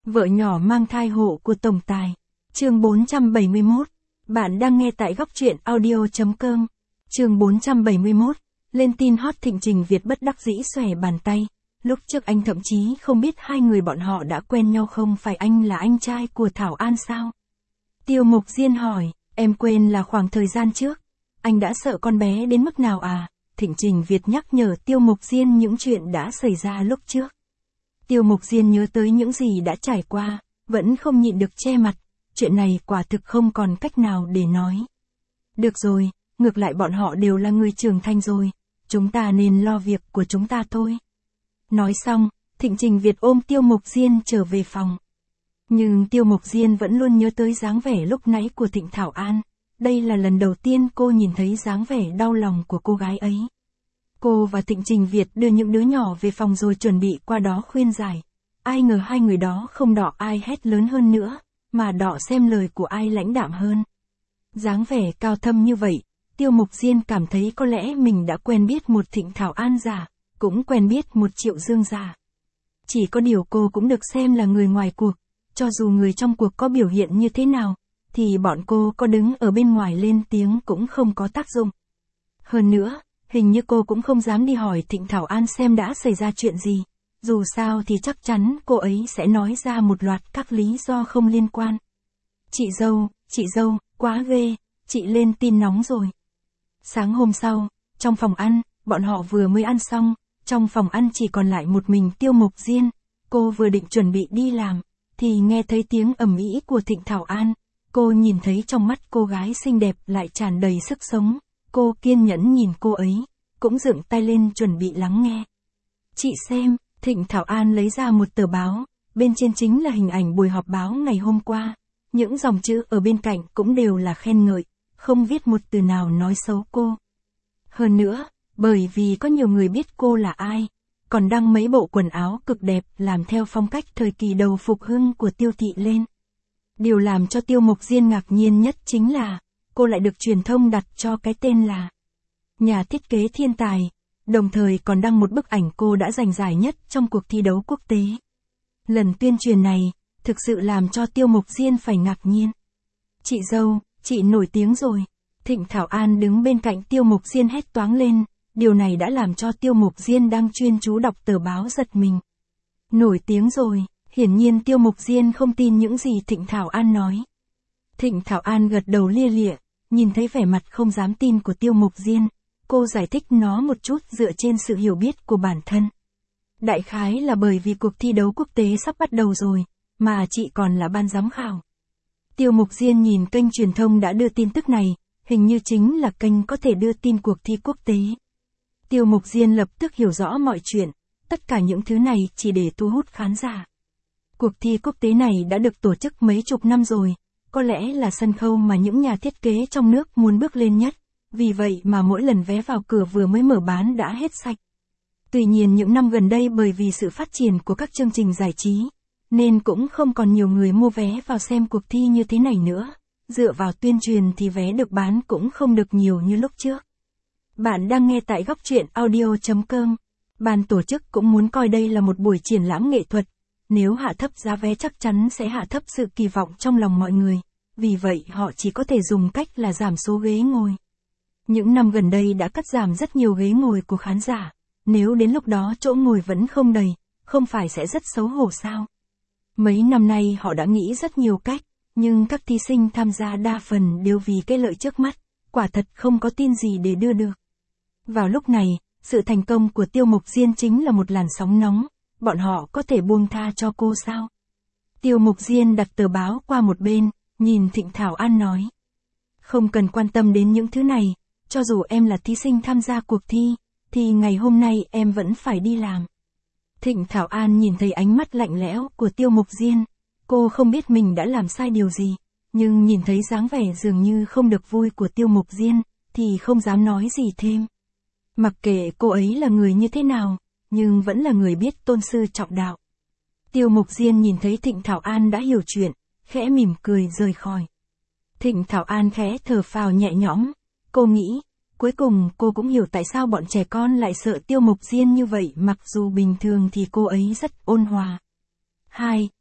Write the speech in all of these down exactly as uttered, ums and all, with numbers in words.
Vợ nhỏ mang thai hộ của tổng tài. Chương bốn trăm bảy mươi mốt. Bạn đang nghe tại góc truyện audio chấm com. Chương bốn trăm bảy mươi mốt. Lên tin hot Thịnh Trình Việt bất đắc dĩ xòe bàn tay. Lúc trước anh thậm chí không biết hai người bọn họ đã quen nhau, không phải anh là anh trai của Thảo An sao? Tiêu Mục Diên hỏi, em quên là khoảng thời gian trước. Anh đã sợ con bé đến mức nào à? Thịnh Trình Việt nhắc nhở Tiêu Mục Diên những chuyện đã xảy ra lúc trước. Tiêu Mục Diên nhớ tới những gì đã trải qua, vẫn không nhịn được che mặt. Chuyện này quả thực không còn cách nào để nói. Được rồi, ngược lại bọn họ đều là người trưởng thành rồi. Chúng ta nên lo việc của chúng ta thôi. Nói xong, Thịnh Trình Việt ôm Tiêu Mục Diên trở về phòng. Nhưng Tiêu Mục Diên vẫn luôn nhớ tới dáng vẻ lúc nãy của Thịnh Thảo An. Đây là lần đầu tiên cô nhìn thấy dáng vẻ đau lòng của cô gái ấy. Cô và Thịnh Trình Việt đưa những đứa nhỏ về phòng rồi chuẩn bị qua đó khuyên giải. Ai ngờ hai người đó không đọ ai hét lớn hơn nữa, mà đọ xem lời của ai lãnh đạm hơn. Dáng vẻ cao thâm như vậy, Tiêu Mục Diên cảm thấy có lẽ mình đã quen biết một Thịnh Thảo An giả, cũng quen biết một Triệu Dương giả. Chỉ có điều cô cũng được xem là người ngoài cuộc, cho dù người trong cuộc có biểu hiện như thế nào, thì bọn cô có đứng ở bên ngoài lên tiếng cũng không có tác dụng. Hơn nữa, hình như cô cũng không dám đi hỏi Thịnh Thảo An xem đã xảy ra chuyện gì. Dù sao thì chắc chắn cô ấy sẽ nói ra một loạt các lý do không liên quan. Chị dâu, chị dâu, quá ghê, chị lên tin nóng rồi. Sáng hôm sau, trong phòng ăn, bọn họ vừa mới ăn xong, trong phòng ăn chỉ còn lại một mình Tiêu Mục Diên. Cô vừa định chuẩn bị đi làm, thì nghe thấy tiếng ầm ĩ của Thịnh Thảo An. Cô nhìn thấy trong mắt cô gái xinh đẹp lại tràn đầy sức sống. Cô kiên nhẫn nhìn cô ấy, cũng dựng tay lên chuẩn bị lắng nghe. Chị xem, Thịnh Thảo An lấy ra một tờ báo, bên trên chính là hình ảnh buổi họp báo ngày hôm qua. Những dòng chữ ở bên cạnh cũng đều là khen ngợi, không viết một từ nào nói xấu cô. Hơn nữa, bởi vì có nhiều người biết cô là ai, còn đăng mấy bộ quần áo cực đẹp làm theo phong cách thời kỳ đầu phục hưng của Tiêu thị lên. Điều làm cho Tiêu Mục Diên ngạc nhiên nhất chính là, cô lại được truyền thông đặt cho cái tên là nhà thiết kế thiên tài, đồng thời còn đăng một bức ảnh cô đã giành giải nhất trong cuộc thi đấu quốc tế. Lần tuyên truyền này, thực sự làm cho Tiêu Mục Diên phải ngạc nhiên. Chị dâu, chị nổi tiếng rồi. Thịnh Thảo An đứng bên cạnh Tiêu Mục Diên hét toáng lên, điều này đã làm cho Tiêu Mục Diên đang chuyên chú đọc tờ báo giật mình. Nổi tiếng rồi, hiển nhiên Tiêu Mục Diên không tin những gì Thịnh Thảo An nói. Thịnh Thảo An gật đầu lia lịa, nhìn thấy vẻ mặt không dám tin của Tiêu Mục Diên. Cô giải thích nó một chút dựa trên sự hiểu biết của bản thân. Đại khái là bởi vì cuộc thi đấu quốc tế sắp bắt đầu rồi, mà chị còn là ban giám khảo. Tiêu Mục Diên nhìn kênh truyền thông đã đưa tin tức này, hình như chính là kênh có thể đưa tin cuộc thi quốc tế. Tiêu Mục Diên lập tức hiểu rõ mọi chuyện, tất cả những thứ này chỉ để thu hút khán giả. Cuộc thi quốc tế này đã được tổ chức mấy chục năm rồi, có lẽ là sân khấu mà những nhà thiết kế trong nước muốn bước lên nhất. Vì vậy mà mỗi lần vé vào cửa vừa mới mở bán đã hết sạch. Tuy nhiên những năm gần đây bởi vì sự phát triển của các chương trình giải trí, nên cũng không còn nhiều người mua vé vào xem cuộc thi như thế này nữa. Dựa vào tuyên truyền thì vé được bán cũng không được nhiều như lúc trước. Bạn đang nghe tại góc truyện audio chấm com. Ban tổ chức cũng muốn coi đây là một buổi triển lãm nghệ thuật. Nếu hạ thấp giá vé chắc chắn sẽ hạ thấp sự kỳ vọng trong lòng mọi người. Vì vậy họ chỉ có thể dùng cách là giảm số ghế ngồi. Những năm gần đây đã cắt giảm rất nhiều ghế ngồi của khán giả. Nếu đến lúc đó chỗ ngồi vẫn không đầy, không phải sẽ rất xấu hổ sao? Mấy năm nay họ đã nghĩ rất nhiều cách, nhưng các thí sinh tham gia đa phần đều vì cái lợi trước mắt, quả thật không có tin gì để đưa được. Vào lúc này, sự thành công của Tiêu Mục Diên chính là một làn sóng nóng, bọn họ có thể buông tha cho cô sao? Tiêu Mục Diên đặt tờ báo qua một bên, nhìn Thịnh Thảo An nói. Không cần quan tâm đến những thứ này. Cho dù em là thí sinh tham gia cuộc thi, thì ngày hôm nay em vẫn phải đi làm. Thịnh Thảo An nhìn thấy ánh mắt lạnh lẽo của Tiêu Mục Diên. Cô không biết mình đã làm sai điều gì, nhưng nhìn thấy dáng vẻ dường như không được vui của Tiêu Mục Diên, thì không dám nói gì thêm. Mặc kệ cô ấy là người như thế nào, nhưng vẫn là người biết tôn sư trọng đạo. Tiêu Mục Diên nhìn thấy Thịnh Thảo An đã hiểu chuyện, khẽ mỉm cười rời khỏi. Thịnh Thảo An khẽ thở phào nhẹ nhõm. Cô nghĩ, cuối cùng cô cũng hiểu tại sao bọn trẻ con lại sợ Tiêu Mục Diên như vậy, mặc dù bình thường thì cô ấy rất ôn hòa. Hai,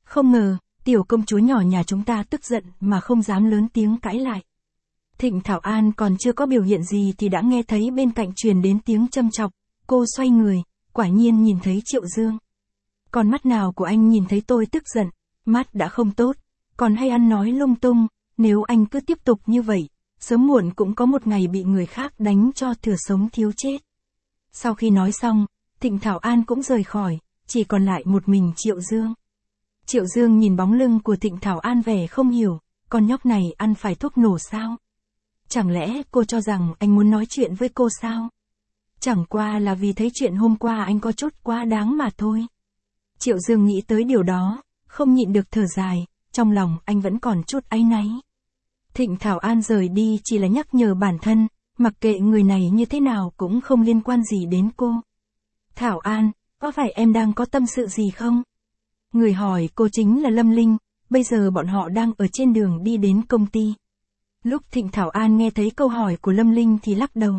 Không ngờ, tiểu công chúa nhỏ nhà chúng ta tức giận mà không dám lớn tiếng cãi lại. Thịnh Thảo An còn chưa có biểu hiện gì thì đã nghe thấy bên cạnh truyền đến tiếng châm chọc, cô xoay người, quả nhiên nhìn thấy Triệu Dương. Con mắt nào của anh nhìn thấy tôi tức giận, mắt đã không tốt, còn hay ăn nói lung tung, nếu anh cứ tiếp tục như vậy, sớm muộn cũng có một ngày bị người khác đánh cho thừa sống thiếu chết. Sau khi nói xong, Thịnh Thảo An cũng rời khỏi, chỉ còn lại một mình Triệu Dương. Triệu Dương nhìn bóng lưng của Thịnh Thảo An vẻ không hiểu, con nhóc này ăn phải thuốc nổ sao? Chẳng lẽ cô cho rằng anh muốn nói chuyện với cô sao? Chẳng qua là vì thấy chuyện hôm qua anh có chút quá đáng mà thôi. Triệu Dương nghĩ tới điều đó, không nhịn được thở dài, trong lòng anh vẫn còn chút áy náy. Thịnh Thảo An rời đi chỉ là nhắc nhở bản thân, mặc kệ người này như thế nào cũng không liên quan gì đến cô. Thảo An, có phải em đang có tâm sự gì không? Người hỏi cô chính là Lâm Linh, bây giờ bọn họ đang ở trên đường đi đến công ty. Lúc Thịnh Thảo An nghe thấy câu hỏi của Lâm Linh thì lắc đầu.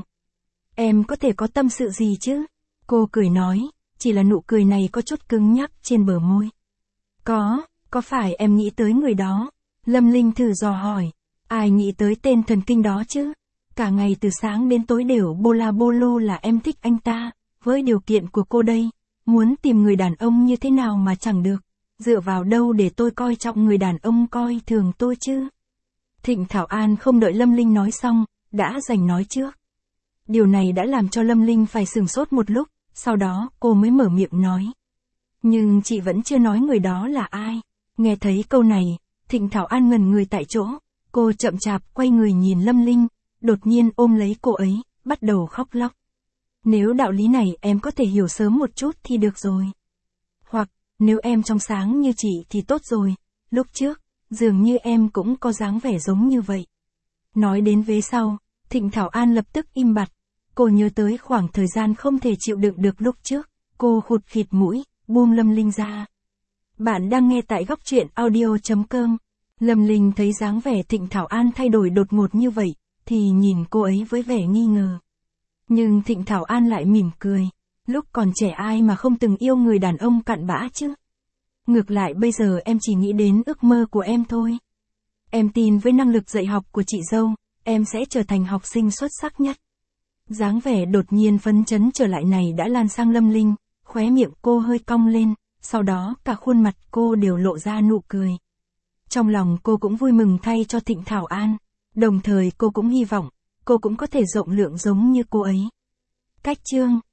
Em có thể có tâm sự gì chứ? Cô cười nói, chỉ là nụ cười này có chút cứng nhắc trên bờ môi. Có, có phải em nghĩ tới người đó? Lâm Linh thử dò hỏi, ai nghĩ tới tên thần kinh đó chứ? Cả ngày từ sáng đến tối đều bô la bô lô là em thích anh ta, với điều kiện của cô đây, muốn tìm người đàn ông như thế nào mà chẳng được, dựa vào đâu để tôi coi trọng người đàn ông coi thường tôi chứ? Thịnh Thảo An không đợi Lâm Linh nói xong, đã giành nói trước. Điều này đã làm cho Lâm Linh phải sửng sốt một lúc, sau đó cô mới mở miệng nói. Nhưng chị vẫn chưa nói người đó là ai. Nghe thấy câu này, Thịnh Thảo An ngẩn người tại chỗ, cô chậm chạp quay người nhìn Lâm Linh, đột nhiên ôm lấy cô ấy, bắt đầu khóc lóc. Nếu đạo lý này em có thể hiểu sớm một chút thì được rồi. Hoặc, nếu em trong sáng như chị thì tốt rồi, lúc trước, dường như em cũng có dáng vẻ giống như vậy. Nói đến vế sau, Thịnh Thảo An lập tức im bặt, cô nhớ tới khoảng thời gian không thể chịu đựng được lúc trước, cô khụt khịt mũi, buông Lâm Linh ra. Bạn đang nghe tại góc truyện audio chấm com. Lâm Linh thấy dáng vẻ Thịnh Thảo An thay đổi đột ngột như vậy, thì nhìn cô ấy với vẻ nghi ngờ. Nhưng Thịnh Thảo An lại mỉm cười, lúc còn trẻ ai mà không từng yêu người đàn ông cặn bã chứ. Ngược lại bây giờ em chỉ nghĩ đến ước mơ của em thôi. Em tin với năng lực dạy học của chị dâu, em sẽ trở thành học sinh xuất sắc nhất. Dáng vẻ đột nhiên phấn chấn trở lại này đã lan sang Lâm Linh, khóe miệng cô hơi cong lên, sau đó cả khuôn mặt cô đều lộ ra nụ cười. Trong lòng cô cũng vui mừng thay cho Thịnh Thảo An, đồng thời cô cũng hy vọng, cô cũng có thể rộng lượng giống như cô ấy. Cách chương